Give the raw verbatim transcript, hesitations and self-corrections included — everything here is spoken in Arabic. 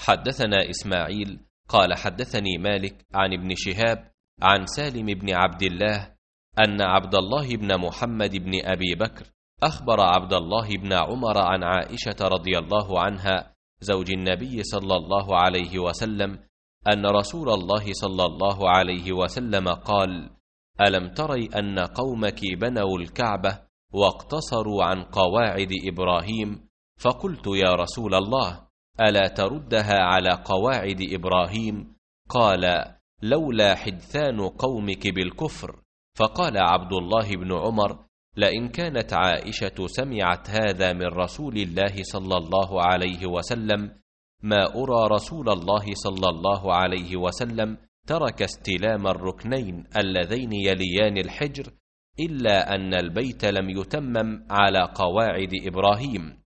حدثنا إسماعيل قال حدثني مالك عن ابن شهاب عن سالم بن عبد الله أن عبد الله بن محمد بن أبي بكر أخبر عبد الله بن عمر عن عائشة رضي الله عنها زوج النبي صلى الله عليه وسلم أن رسول الله صلى الله عليه وسلم قال: ألم تري أن قومك بنوا الكعبة واقتصروا عن قواعد إبراهيم؟ فقلت: يا رسول الله، ألا تردها على قواعد إبراهيم؟ قال: لولا حدثان قومك بالكفر. فقال عبد الله بن عمر: لئن كانت عائشة سمعت هذا من رسول الله صلى الله عليه وسلم ما أرى رسول الله صلى الله عليه وسلم ترك استلام الركنين اللذين يليان الحجر إلا أن البيت لم يتمم على قواعد إبراهيم.